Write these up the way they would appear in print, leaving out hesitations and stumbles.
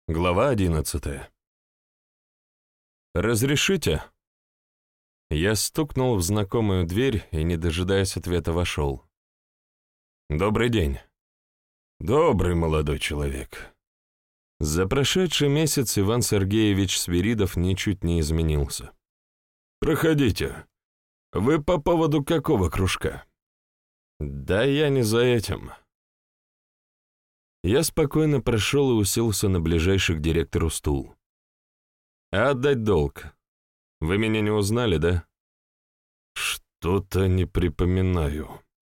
Глава 11. «Разрешите?» Я стукнул в знакомую дверь и, не дожидаясь ответа, вошел. «Добрый день». «Добрый молодой человек». За прошедший месяц Иван Сергеевич Свиридов ничуть не изменился. «Проходите. Вы по поводу какого кружка?» «Да я не за этим». Я спокойно прошел и уселся на ближайший к директору стул. «А отдать долг? Вы меня не узнали, да?» «Что-то не припоминаю».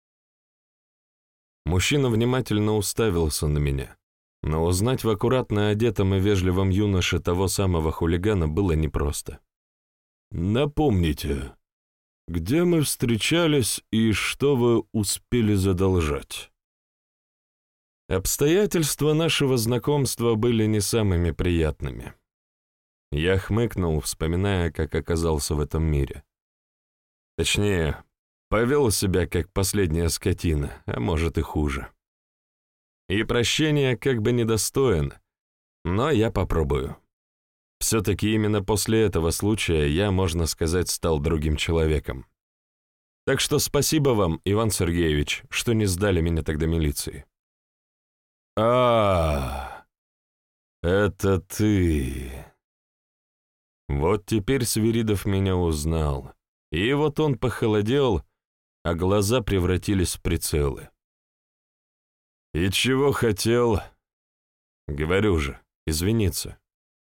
Мужчина внимательно уставился на меня, но узнать в аккуратно одетом и вежливом юноше того самого хулигана было непросто. «Напомните, где мы встречались и что вы успели задолжать?» Обстоятельства нашего знакомства были не самыми приятными. Я хмыкнул, вспоминая, как оказался в этом мире. Точнее, повел себя как последняя скотина, а может и хуже. И прощения как бы недостоин, но я попробую. Все-таки именно после этого случая я, можно сказать, стал другим человеком. Так что спасибо вам, Иван Сергеевич, что не сдали меня тогда милиции. Это ты. Вот теперь Свиридов меня узнал, и вот он похолодел, а глаза превратились в прицелы. И чего хотел? Говорю же, извиниться.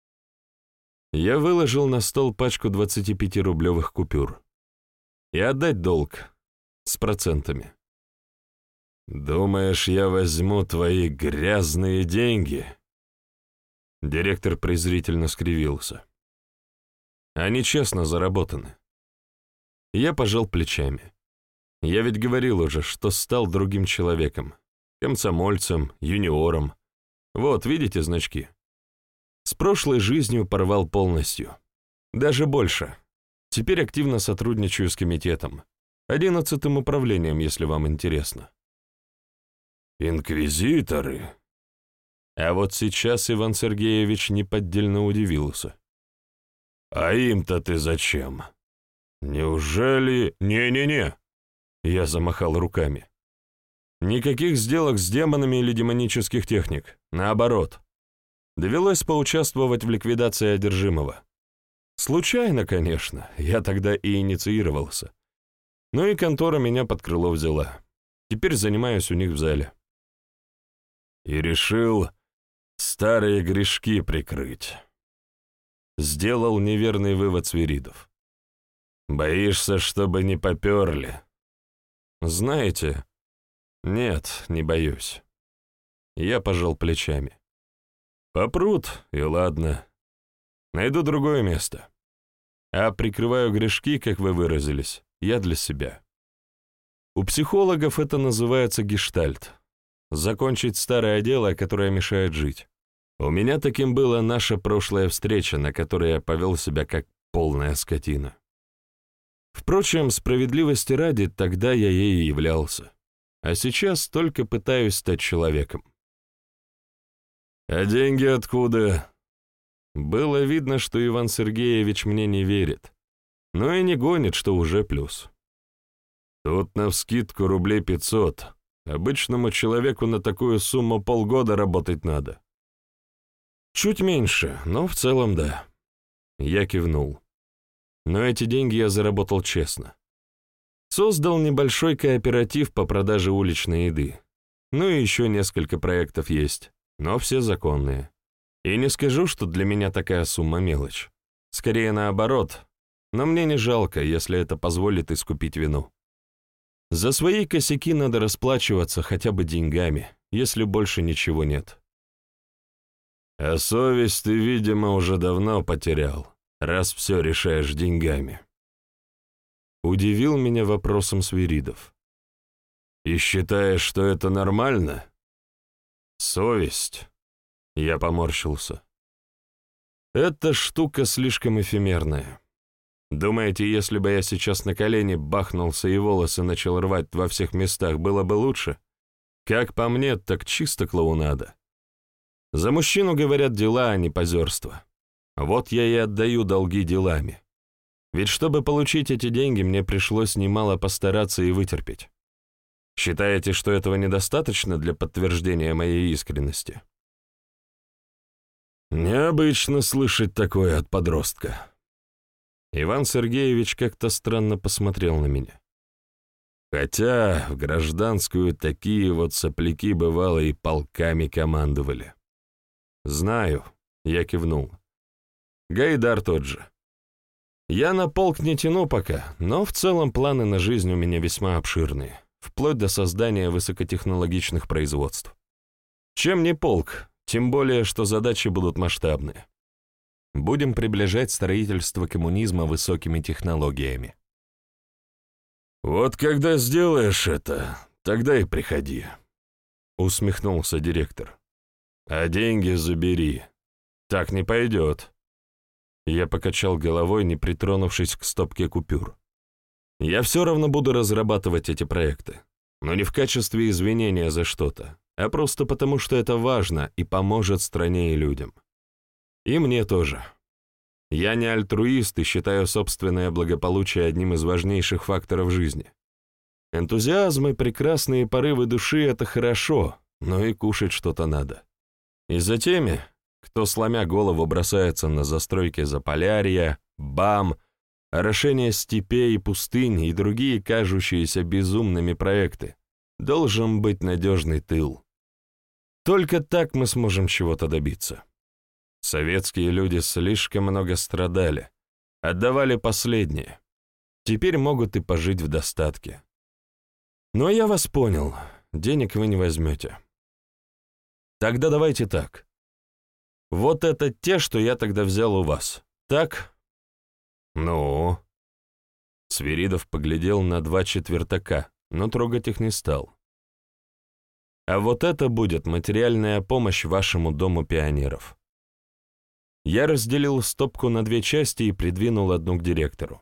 Я выложил на стол пачку 25-рублевых купюр. И отдать долг с процентами. «Думаешь, я возьму твои грязные деньги?» Директор презрительно скривился. «Они честно заработаны». Я пожал плечами. Я ведь говорил уже, что стал другим человеком. Комсомольцем, юниором. Вот, видите значки? С прошлой жизнью порвал полностью. Даже больше. Теперь активно сотрудничаю с комитетом. 11-м управлением, если вам интересно. «Инквизиторы?» А вот сейчас Иван Сергеевич неподдельно удивился. «А им-то ты зачем? Неужели...» «Не-не-не!» Я замахал руками. «Никаких сделок с демонами или демонических техник. Наоборот. Довелось поучаствовать в ликвидации одержимого. Случайно, конечно, я тогда и инициировался. Ну и контора меня под крыло взяла. Теперь занимаюсь у них в зале». И решил старые грешки прикрыть. Сделал неверный вывод Свиридов. Боишься, чтобы не поперли? Знаете, нет, не боюсь. Я пожал плечами. Попрут, и ладно. Найду другое место. А прикрываю грешки, как вы выразились, я для себя. У психологов это называется гештальт. Закончить старое дело, которое мешает жить. У меня таким была наша прошлая встреча, на которой я повел себя как полная скотина. Впрочем, справедливости ради, тогда я ей и являлся. А сейчас только пытаюсь стать человеком. А деньги откуда? Было видно, что Иван Сергеевич мне не верит, но и не гонит, что уже плюс. Тут навскидку рублей 500. Обычному человеку на такую сумму полгода работать надо. Чуть меньше, но в целом да. Я кивнул. Но эти деньги я заработал честно. Создал небольшой кооператив по продаже уличной еды. Ну и еще несколько проектов есть, но все законные. И не скажу, что для меня такая сумма мелочь. Скорее наоборот, но мне не жалко, если это позволит искупить вину. За свои косяки надо расплачиваться хотя бы деньгами, если больше ничего нет. А совесть ты, видимо, уже давно потерял, раз все решаешь деньгами. Удивил меня вопросом Свиридов. И считаешь, что это нормально? Совесть? Я поморщился. Эта штука слишком эфемерная. Думаете, если бы я сейчас на колени бахнулся и волосы начал рвать во всех местах, было бы лучше? Как по мне, так чисто клоунада. За мужчину говорят дела, а не позерство. Вот я и отдаю долги делами. Ведь чтобы получить эти деньги, мне пришлось немало постараться и вытерпеть. Считаете, что этого недостаточно для подтверждения моей искренности? Необычно слышать такое от подростка. Иван Сергеевич как-то странно посмотрел на меня. Хотя в гражданскую такие вот сопляки, бывало, и полками командовали. «Знаю», — я кивнул. «Гайдар тот же. Я на полк не тяну пока, но в целом планы на жизнь у меня весьма обширные, вплоть до создания высокотехнологичных производств. Чем не полк, тем более, что задачи будут масштабные. Будем приближать строительство коммунизма высокими технологиями». «Вот когда сделаешь это, тогда и приходи», — усмехнулся директор. «А деньги забери. Так не пойдет». Я покачал головой, не притронувшись к стопке купюр. «Я все равно буду разрабатывать эти проекты, но не в качестве извинения за что-то, а просто потому, что это важно и поможет стране и людям. И мне тоже. Я не альтруист и считаю собственное благополучие одним из важнейших факторов жизни. Энтузиазм и прекрасные порывы души — это хорошо, но и кушать что-то надо. И за теми, кто, сломя голову, бросается на застройки Заполярья, БАМ, орошение степей и пустынь и другие кажущиеся безумными проекты, должен быть надежный тыл. Только так мы сможем чего-то добиться. Советские люди слишком много страдали, отдавали последнее. Теперь могут и пожить в достатке. Но я вас понял, денег вы не возьмете. Тогда давайте так. Вот это те, что я тогда взял у вас, так? Ну? Свиридов поглядел на 2 четвертака, но трогать их не стал. А вот это будет материальная помощь вашему дому пионеров. Я разделил стопку на 2 части и придвинул одну к директору.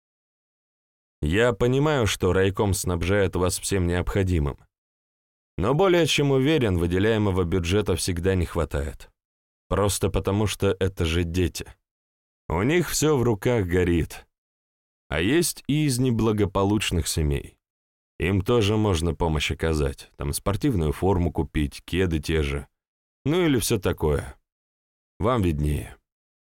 Я понимаю, что райком снабжает вас всем необходимым, но более чем уверен, выделяемого бюджета всегда не хватает. Просто потому, что это же дети. У них все в руках горит. А есть и из неблагополучных семей. Им тоже можно помощь оказать, там спортивную форму купить, кеды те же, ну или все такое. Вам виднее.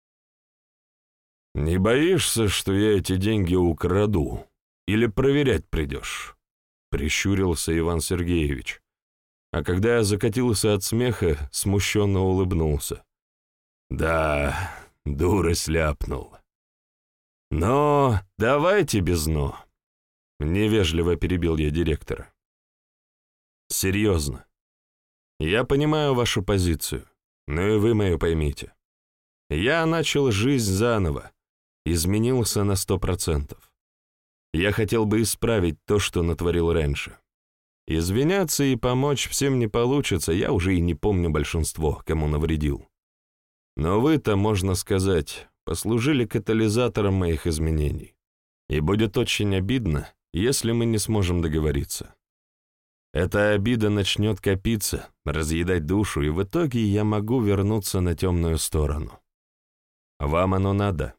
«Не боишься, что я эти деньги украду? Или проверять придешь?» — прищурился Иван Сергеевич. А когда я закатился от смеха, смущенно улыбнулся. «Да, дурость ляпнул. Но давайте без «но». Невежливо перебил я директора. Серьезно. Я понимаю вашу позицию, но и вы мою поймите. Я начал жизнь заново, изменился на 100%. Я хотел бы исправить то, что натворил раньше. Извиняться и помочь всем не получится, я уже и не помню большинство, кому навредил. Но вы-то, можно сказать, послужили катализатором моих изменений. И будет очень обидно, если мы не сможем договориться. Эта обида начнет копиться, разъедать душу, и в итоге я могу вернуться на темную сторону. Вам оно надо.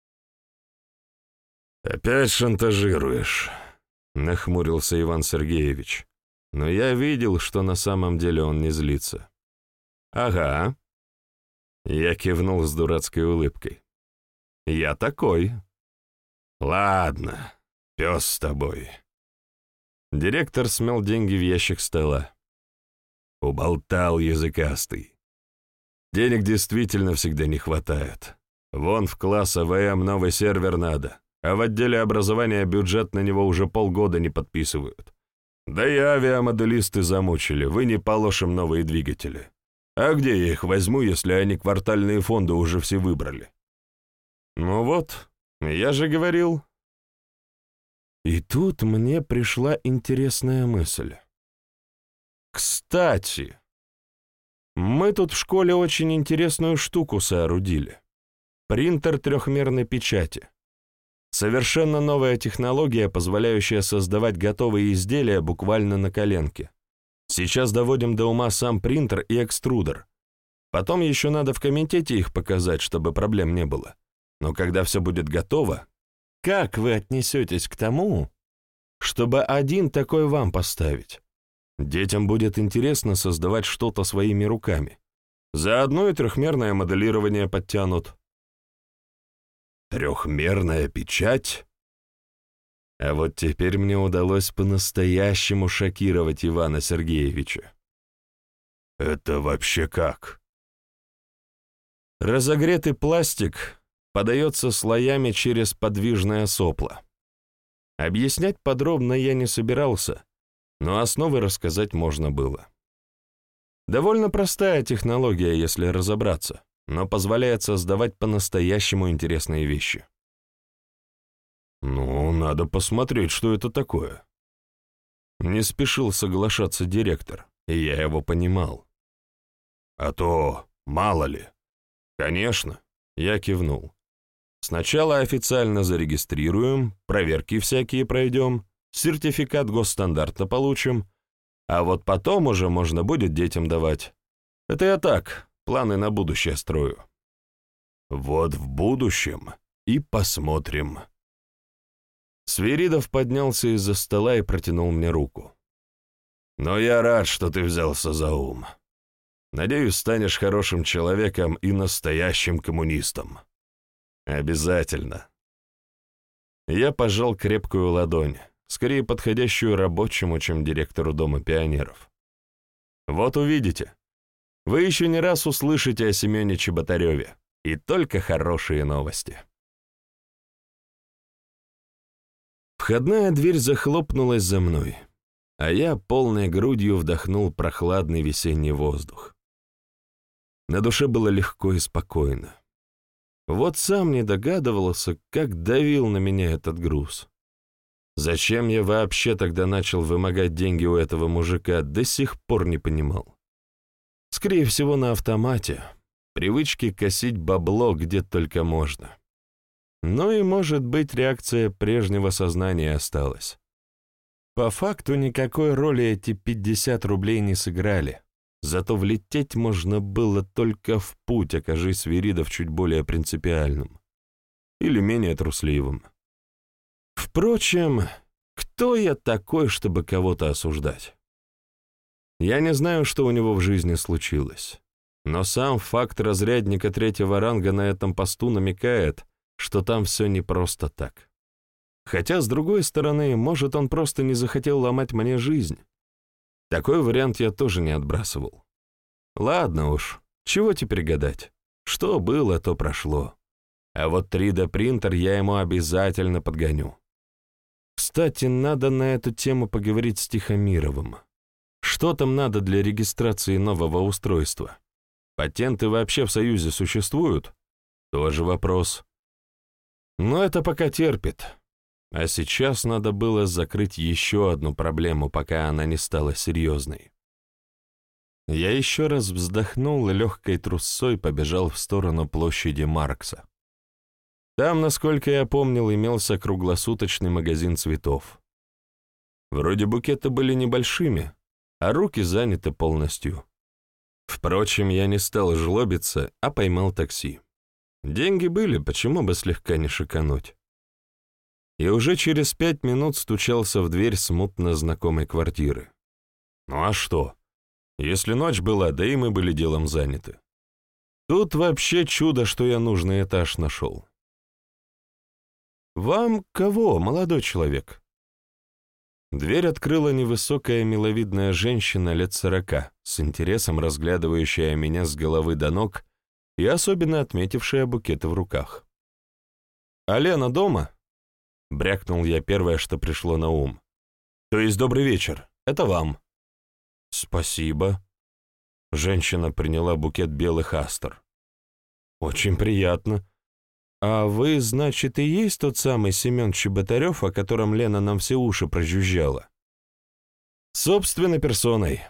«Опять шантажируешь», — нахмурился Иван Сергеевич. Но я видел, что на самом деле он не злится. «Ага». Я кивнул с дурацкой улыбкой. «Я такой». «Ладно, пес с тобой». Директор смел деньги в ящик стола. Уболтал языкастый. Денег действительно всегда не хватает. Вон в класс АВМ новый сервер надо, а в отделе образования бюджет на него уже полгода не подписывают. Да и авиамоделисты замучили, вы не положим новые двигатели. А где я их возьму, если они квартальные фонды уже все выбрали? Ну вот, я же говорил. И тут мне пришла интересная мысль. Кстати, мы тут в школе очень интересную штуку соорудили. Принтер трехмерной печати. Совершенно новая технология, позволяющая создавать готовые изделия буквально на коленке. Сейчас доводим до ума сам принтер и экструдер. Потом еще надо в комитете их показать, чтобы проблем не было. Но когда все будет готово, как вы отнесетесь к тому, чтобы один такой вам поставить? Детям будет интересно создавать что-то своими руками. Заодно и трехмерное моделирование подтянут. Трехмерная печать? А вот теперь мне удалось по-настоящему шокировать Ивана Сергеевича. Это вообще как? Разогретый пластик подается слоями через подвижное сопло. Объяснять подробно я не собирался, но основы рассказать можно было. Довольно простая технология, если разобраться, но позволяет создавать по-настоящему интересные вещи. Ну, надо посмотреть, что это такое. Не спешил соглашаться директор, и я его понимал. А то, мало ли. Конечно, я кивнул. Сначала официально зарегистрируем, проверки всякие пройдем, сертификат госстандарта получим, а вот потом уже можно будет детям давать. Это я так, планы на будущее строю. Вот в будущем и посмотрим. Свиридов поднялся из-за стола и протянул мне руку. Но я рад, что ты взялся за ум. Надеюсь, станешь хорошим человеком и настоящим коммунистом. Обязательно. Я пожал крепкую ладонь, скорее подходящую рабочему, чем директору Дома пионеров. Вот увидите. Вы еще не раз услышите о Семене Чеботареве, и только хорошие новости. Входная дверь захлопнулась за мной, а я полной грудью вдохнул прохладный весенний воздух. На душе было легко и спокойно. Вот сам не догадывался, как давил на меня этот груз. Зачем я вообще тогда начал вымогать деньги у этого мужика, до сих пор не понимал. Скорее всего, на автомате. Привычки косить бабло где только можно. Ну и, может быть, реакция прежнего сознания осталась. По факту никакой роли эти 50 рублей не сыграли. Зато влететь можно было только в путь, окажись Свиридов чуть более принципиальным. Или менее трусливым. Впрочем, кто я такой, чтобы кого-то осуждать? Я не знаю, что у него в жизни случилось. Но сам факт разрядника 3-го ранга на этом посту намекает, что там все не просто так. Хотя, с другой стороны, может, он просто не захотел ломать мне жизнь. Такой вариант я тоже не отбрасывал. Ладно уж, чего теперь гадать? Что было, то прошло. А вот 3D-принтер я ему обязательно подгоню. Кстати, надо на эту тему поговорить с Тихомировым. Что там надо для регистрации нового устройства? Патенты вообще в Союзе существуют? Тоже вопрос. Но это пока терпит. А сейчас надо было закрыть еще одну проблему, пока она не стала серьезной. Я еще раз вздохнул и легкой трусцой побежал в сторону площади Маркса. Там, насколько я помнил, имелся круглосуточный магазин цветов. Вроде букеты были небольшими, а руки заняты полностью. Впрочем, я не стал жлобиться, а поймал такси. Деньги были, почему бы слегка не шикануть? И уже через 5 минут стучался в дверь смутно знакомой квартиры. Ну а что? Если ночь была, да и мы были делом заняты. Тут вообще чудо, что я нужный этаж нашел. «Вам кого, молодой человек?» Дверь открыла невысокая миловидная женщина лет 40, с интересом разглядывающая меня с головы до ног и особенно отметившая букеты в руках. «А Лена дома?» — брякнул я первое, что пришло на ум. «То есть добрый вечер, это вам». «Спасибо». Женщина приняла букет белых астр. «Очень приятно. А вы, значит, и есть тот самый Семен Чеботарев, о котором Лена нам все уши прожужжала?» «Собственной персоной».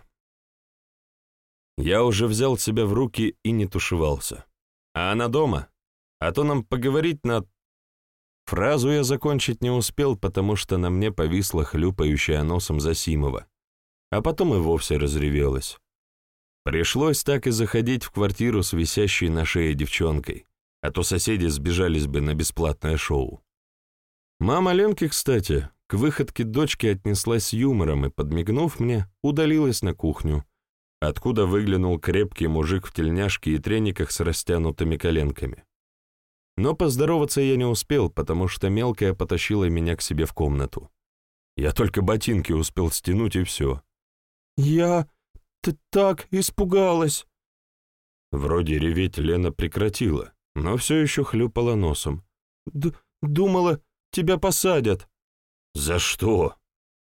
Я уже взял себя в руки и не тушевался. «А она дома? А то нам поговорить надо...» Фразу я закончить не успел, потому что на мне повисла хлюпающая носом Засимова, а потом и вовсе разревелась. Пришлось так и заходить в квартиру с висящей на шее девчонкой, а то соседи сбежались бы на бесплатное шоу. Мама Ленки, кстати, к выходке дочки отнеслась с юмором и, подмигнув мне, удалилась на кухню, откуда выглянул крепкий мужик в тельняшке и трениках с растянутыми коленками. Но поздороваться я не успел, потому что мелкая потащила меня к себе в комнату. Я только ботинки успел стянуть, и все. Ты так испугалась!» Вроде реветь Лена прекратила, но все еще хлюпала носом. «Думала, тебя посадят». «За что?»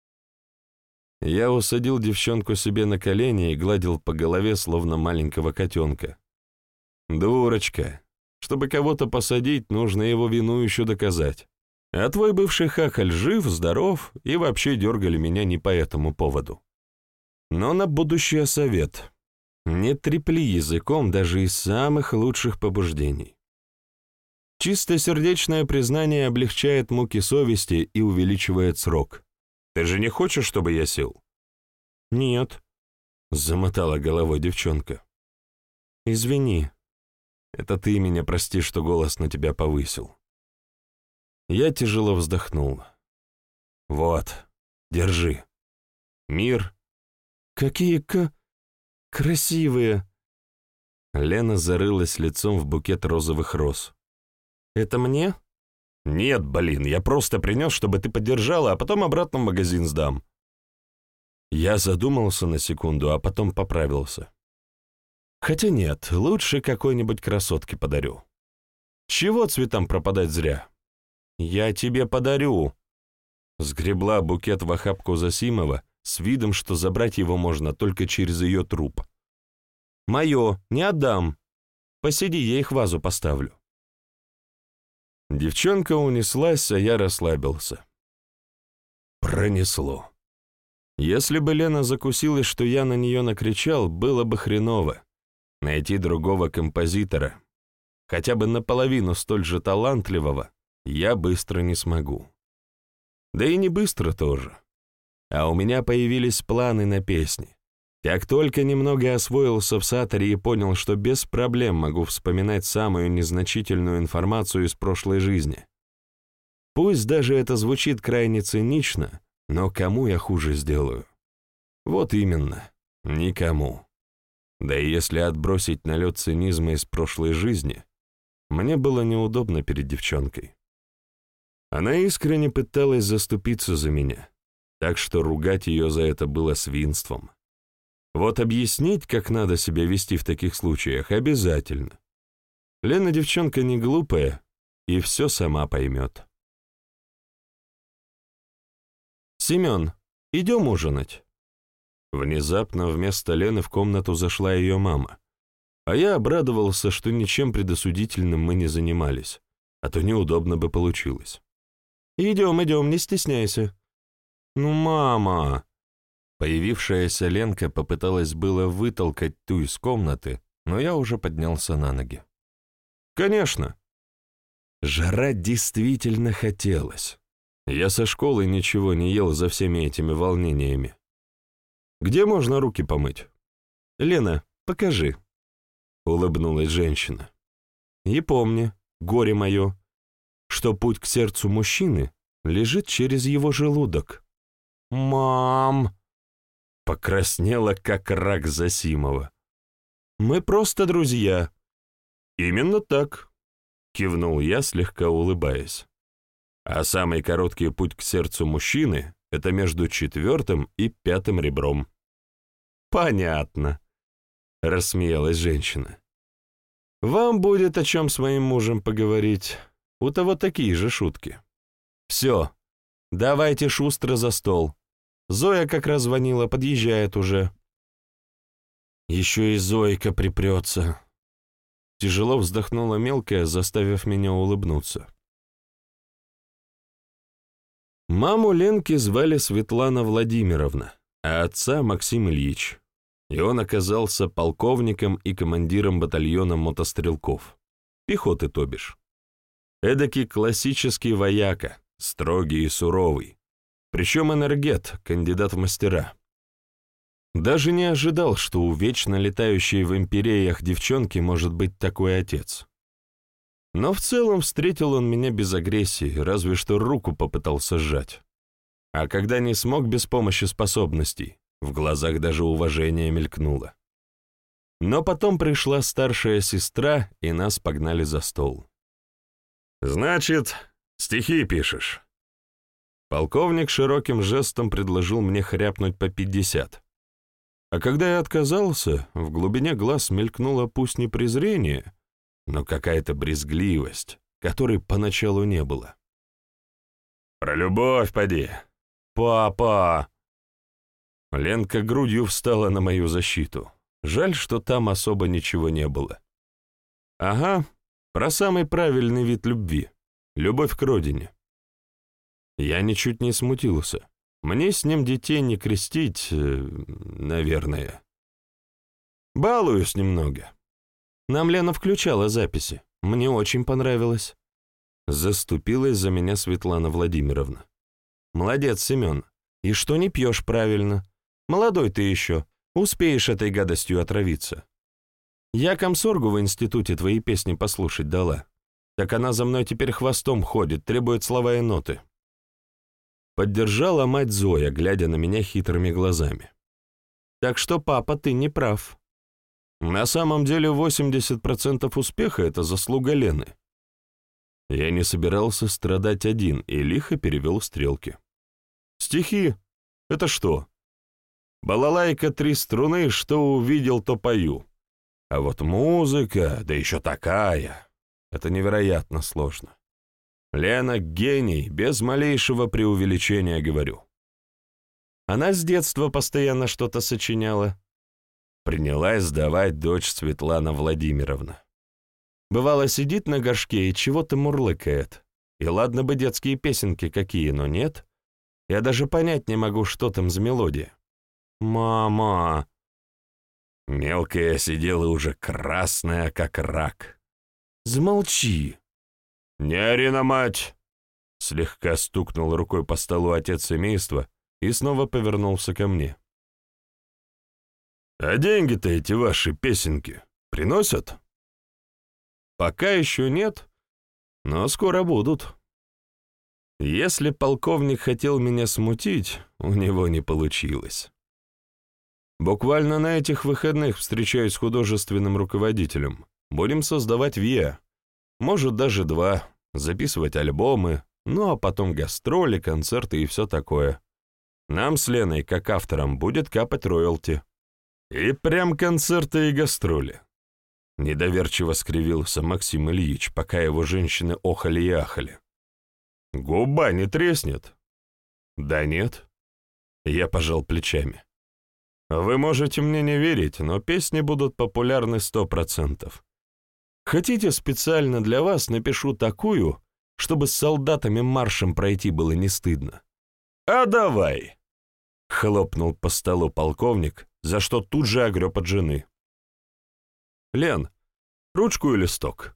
Я усадил девчонку себе на колени и гладил по голове, словно маленького котенка. «Дурочка, чтобы кого-то посадить, нужно его вину еще доказать. А твой бывший хахаль жив, здоров, и вообще дергали меня не по этому поводу. Но на будущее совет. Не трепли языком даже из самых лучших побуждений. Чистосердечное признание облегчает муки совести и увеличивает срок. Ты же не хочешь, чтобы я сел?» «Нет», — замотала головой девчонка. «Извини. Это ты меня прости, что голос на тебя повысил». Я тяжело вздохнул. «Вот, держи. Мир». «Какие красивые!» Лена зарылась лицом в букет розовых роз. «Это мне?» «Нет, блин, я просто принес, чтобы ты подержала, а потом обратно в магазин сдам». Я задумался на секунду, а потом поправился. «Хотя нет, лучше какой-нибудь красотке подарю. Чего цветам пропадать зря?» «Я тебе подарю!» Сгребла букет в охапку Засимова с видом, что забрать его можно только через ее труп. «Мое, не отдам. Посиди, я их в вазу поставлю». Девчонка унеслась, а я расслабился. Пронесло. Если бы Лена закусилась, что я на нее накричал, было бы хреново. Найти другого композитора, хотя бы наполовину столь же талантливого, я быстро не смогу. Да и не быстро тоже. А у меня появились планы на песни. Как только немного освоился в саторе и понял, что без проблем могу вспоминать самую незначительную информацию из прошлой жизни. Пусть даже это звучит крайне цинично, но кому я хуже сделаю? Вот именно, никому. Да и если отбросить налет цинизма из прошлой жизни, мне было неудобно перед девчонкой. Она искренне пыталась заступиться за меня, так что ругать ее за это было свинством. Вот объяснить, как надо себя вести в таких случаях, обязательно. Лена девчонка не глупая и все сама поймет. «Семен, идем ужинать?» Внезапно вместо Лены в комнату зашла ее мама, а я обрадовался, что ничем предосудительным мы не занимались, а то неудобно бы получилось. «Идем, идем, не стесняйся». «Ну, мама!» Появившаяся Ленка попыталась было вытолкать ту из комнаты, но я уже поднялся на ноги. «Конечно!» Жрать действительно хотелось. Я со школы ничего не ел за всеми этими волнениями. «Где можно руки помыть?» «Лена, покажи», — улыбнулась женщина. «И помни, горе мое, что путь к сердцу мужчины лежит через его желудок». «Мам!» — покраснела, как рак Засимова. «Мы просто друзья». «Именно так», — кивнул я, слегка улыбаясь. «А самый короткий путь к сердцу мужчины — это между 4 и 5 ребром». «Понятно», — рассмеялась женщина. «Вам будет о чем с моим мужем поговорить. У того такие же шутки. Все, давайте шустро за стол. Зоя как раз звонила, подъезжает уже». «Еще и Зойка припрется». Тяжело вздохнула мелкая, заставив меня улыбнуться. Маму Ленки звали Светлана Владимировна, а отца Максим Ильич. И он оказался полковником и командиром батальона мотострелков. Пехоты, то бишь. Эдакий классический вояка, строгий и суровый. Причем энергет, кандидат в мастера. Даже не ожидал, что у вечно летающей в империях девчонки может быть такой отец. Но в целом встретил он меня без агрессии, разве что руку попытался сжать. А когда не смог без помощи способностей, в глазах даже уважение мелькнуло. Но потом пришла старшая сестра, и нас погнали за стол. «Значит, стихи пишешь?» Полковник широким жестом предложил мне хряпнуть по 50. А когда я отказался, в глубине глаз мелькнуло пусть не презрение, но какая-то брезгливость, которой поначалу не было. «Про любовь поди!» «Папа!» Ленка грудью встала на мою защиту. Жаль, что там особо ничего не было. «Ага, про самый правильный вид любви. Любовь к родине». Я ничуть не смутился. Мне с ним детей не крестить, наверное. Балуюсь немного. Нам Лена включала записи. Мне очень понравилось. Заступилась за меня Светлана Владимировна. Молодец, Семен. И что не пьешь правильно? Молодой ты еще. Успеешь этой гадостью отравиться. Я комсоргу в институте твои песни послушать дала. Так она за мной теперь хвостом ходит, требует слова и ноты. Поддержала мать Зоя, глядя на меня хитрыми глазами. Так что, папа, ты не прав. На самом деле 80% успеха — это заслуга Лены. Я не собирался страдать один и лихо перевел стрелки. Стихи — это что? Балалайка 3 струны, что увидел, то пою. А вот музыка, да еще такая, это невероятно сложно. Лена — гений, без малейшего преувеличения говорю. Она с детства постоянно что-то сочиняла. Принялась сдавать дочь Светлана Владимировна. Бывало, сидит на горшке и чего-то мурлыкает. И ладно бы детские песенки какие, но нет. Я даже понять не могу, что там за мелодия. «Мама!» Мелкая сидела уже красная, как рак. «Замолчи!» «Не ори на мать!» Слегка стукнул рукой по столу отец семейства и снова повернулся ко мне. «А деньги-то эти ваши песенки приносят?» «Пока еще нет, но скоро будут». Если полковник хотел меня смутить, у него не получилось. Буквально на этих выходных встречаюсь с художественным руководителем. Будем создавать ВИА. Может, даже 2. Записывать альбомы, ну а потом гастроли, концерты и все такое. Нам с Леной, как авторам, будет капать роялти. И прям концерты и гастроли. Недоверчиво скривился Максим Ильич, пока его женщины охали и ахали. Губа не треснет? Да нет. Я пожал плечами. Вы можете мне не верить, но песни будут популярны 100%. Хотите, специально для вас напишу такую, чтобы с солдатами маршем пройти было не стыдно? А давай! Хлопнул по столу полковник, за что тут же огреб от жены. Лен, ручку и листок.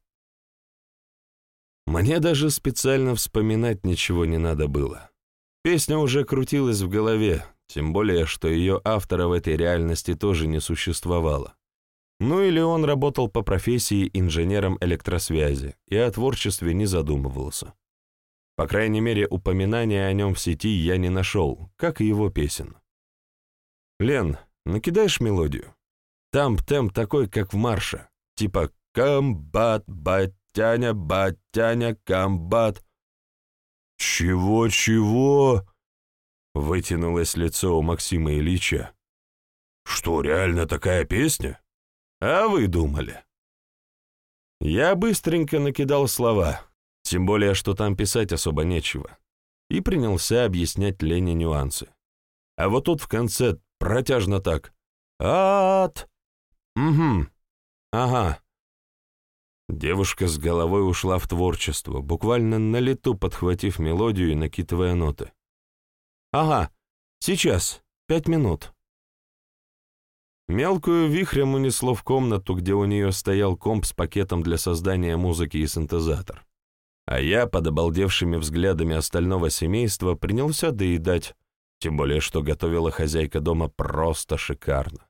Мне даже специально вспоминать ничего не надо было. Песня уже крутилась в голове, тем более, что ее автора в этой реальности тоже не существовало. Ну или он работал по профессии инженером электросвязи и о творчестве не задумывался. По крайней мере, упоминания о нем в сети я не нашел, как и его песен. Лен, накидаешь мелодию? Там темп такой, как в марше, типа «Комбат, батяня, батяня, комбат». «Чего-чего?» — вытянулось лицо у Максима Ильича. «Что, реально такая песня?» «А вы думали?» Я быстренько накидал слова, тем более, что там писать особо нечего, и принялся объяснять Лене нюансы. А вот тут в конце протяжно так. «Ат!» «Угу. Ага». Девушка с головой ушла в творчество, буквально на лету подхватив мелодию и накидывая ноты. «Ага, сейчас, 5 минут». Мелкую вихрем унесло в комнату, где у нее стоял комп с пакетом для создания музыки и синтезатор. А я, под обалдевшими взглядами остального семейства, принялся доедать, тем более что готовила хозяйка дома просто шикарно.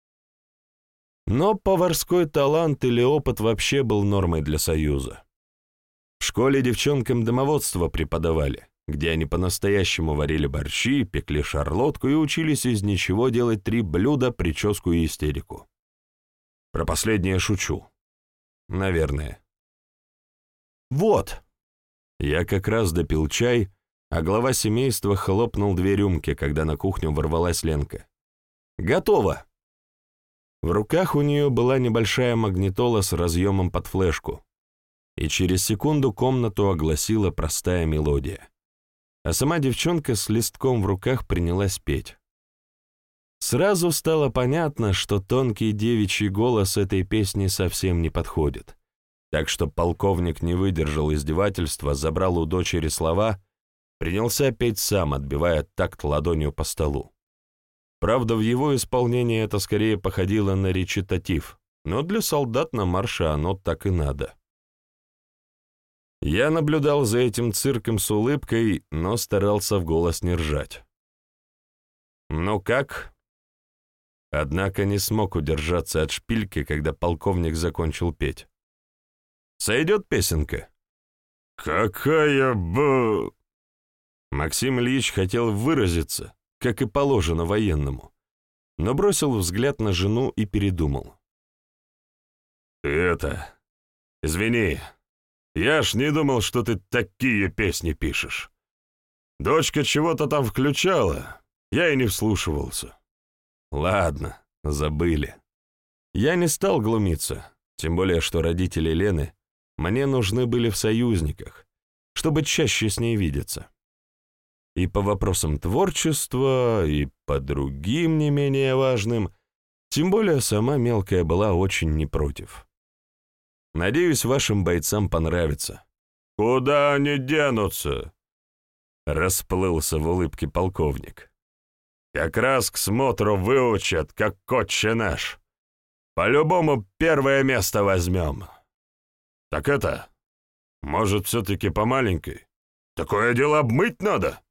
Но поварской талант или опыт вообще был нормой для Союза. В школе девчонкам домоводство преподавали, где они по-настоящему варили борщи, пекли шарлотку и учились из ничего делать 3 блюда, прическу и истерику. Про последнее шучу. Наверное. Вот. Я как раз допил чай, а глава семейства хлопнул 2 рюмки, когда на кухню ворвалась Ленка. Готово. В руках у нее была небольшая магнитола с разъемом под флешку, и через секунду комнату огласила простая мелодия. А сама девчонка с листком в руках принялась петь. Сразу стало понятно, что тонкий девичий голос этой песни совсем не подходит, так что полковник не выдержал издевательства, забрал у дочери слова, принялся петь сам, отбивая такт ладонью по столу. Правда, в его исполнении это скорее походило на речитатив, но для солдат на марше оно так и надо. Я наблюдал за этим цирком с улыбкой, но старался в голос не ржать. «Ну как?» Однако не смог удержаться от шпильки, когда полковник закончил петь. «Сойдет песенка?» «Какая бы...» Максим Ильич хотел выразиться, как и положено военному, но бросил взгляд на жену и передумал. Извини, я ж не думал, что ты такие песни пишешь. Дочка чего-то там включала, я и не вслушивался». Ладно, забыли. Я не стал глумиться, тем более, что родители Лены мне нужны были в союзниках, чтобы чаще с ней видеться. И по вопросам творчества, и по другим не менее важным, тем более сама мелкая была очень не против. Надеюсь, вашим бойцам понравится. «Куда они денутся?» — расплылся в улыбке полковник. «Как раз к смотру выучат, как отче наш. По-любому первое место возьмем. Так это, может, все-таки по маленькой? Такое дело обмыть надо?»